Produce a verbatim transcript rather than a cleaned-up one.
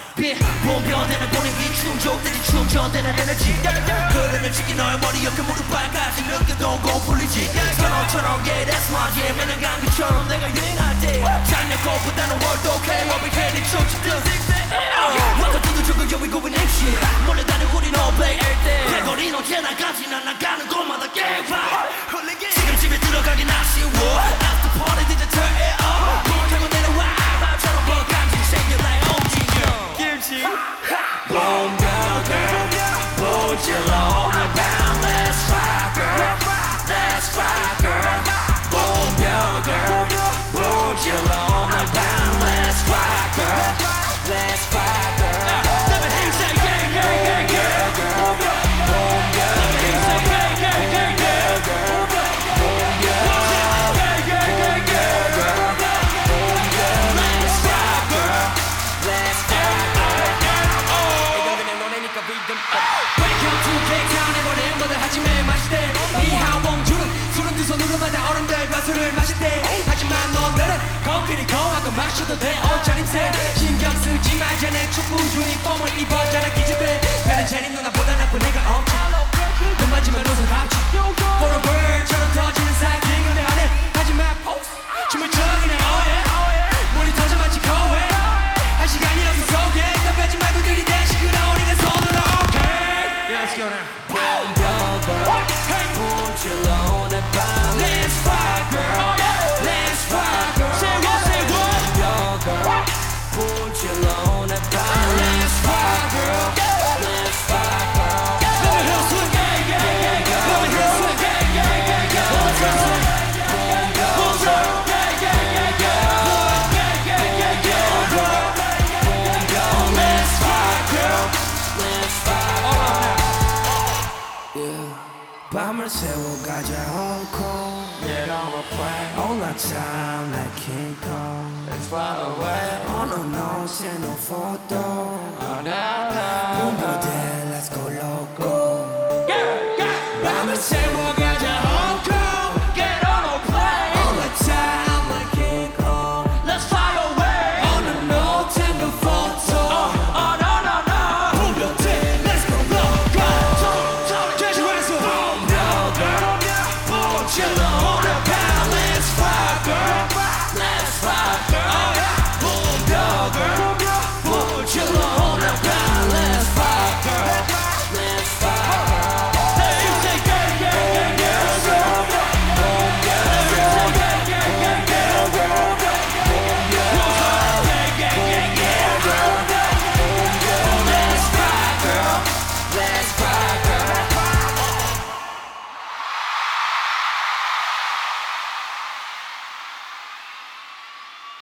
본변되는 분위기 충족되지 충전되는 에너지 흐르는 치기 너의 머리 옆에 무릎발까지 느껴도 고 풀리지 선호처럼 yeah that's my yeah 매는 감기처럼 내가 유행할 때 작년 것보다는 월독해 워빅해리 춤추듯 완전 두두두고 here we going next shit 몰려다니 우린 all black everyday 대거리는 언제나 가지 난 나가는 곳마다 gang fight 지금 집에 들어가긴 아쉬워 after party DJ turn it up 불타고 내려와 밥처럼 버감지 생겨 나의 오징어 김치 Boom girl girl put your load down let's fire girl let's fire girl Boom girl girl put your load down let's fire girl let's fire girl Let me hear you say yeah yeah yeah yeah girl Boom girl Let me hear you say yeah yeah yeah yeah girl Boom girl yeah yeah yeah yeah girl Boom girl let's fire girl let's fire Welcome to K-Town 해버린 모든 하지매 마실 때 이하원주는 술은 두 손으로 받아 어른들과 술을 마실 때 하지만 너들은 콘크리트 하고 마셔도 돼 옷차림새 신경 쓰지 말자 내 축구 유니폼을 입었잖아 기집애 별은 제니 누나보다 나쁜 애가 없지 눈 맞으면 웃어 갑지 For a bird처럼 터지는 사이클 내 안에 하지만 포스 춤을 춰기네 oh yeah 물이 터져마치 거해 한 시간이 없어 속에 더 빼지 말고 들이대 시끄러우니까 손으로 Let's go now. Boom, girl, girl. Hey, put your load down. Let's fight, girl. Let's fight, girl. Say what, say what? Girl, girl. Put your load down. Let's fight, girl. Let's fight, girl. Let me hear swing, yeah, yeah, yeah, yeah. Let me hear swing, yeah, yeah, yeah, yeah. Let me hear swing. Boom, girl, girl. Yeah, yeah, yeah, yeah. Boom, yeah, yeah, yeah, yeah. Boom, girl, let's fight, girl. Let's fight, girl. Yeah. 밤을 새워 가자 Hong Kong Yeah, don't refrain All the time like King Kong Let's fly away On a no, no photo Oh, no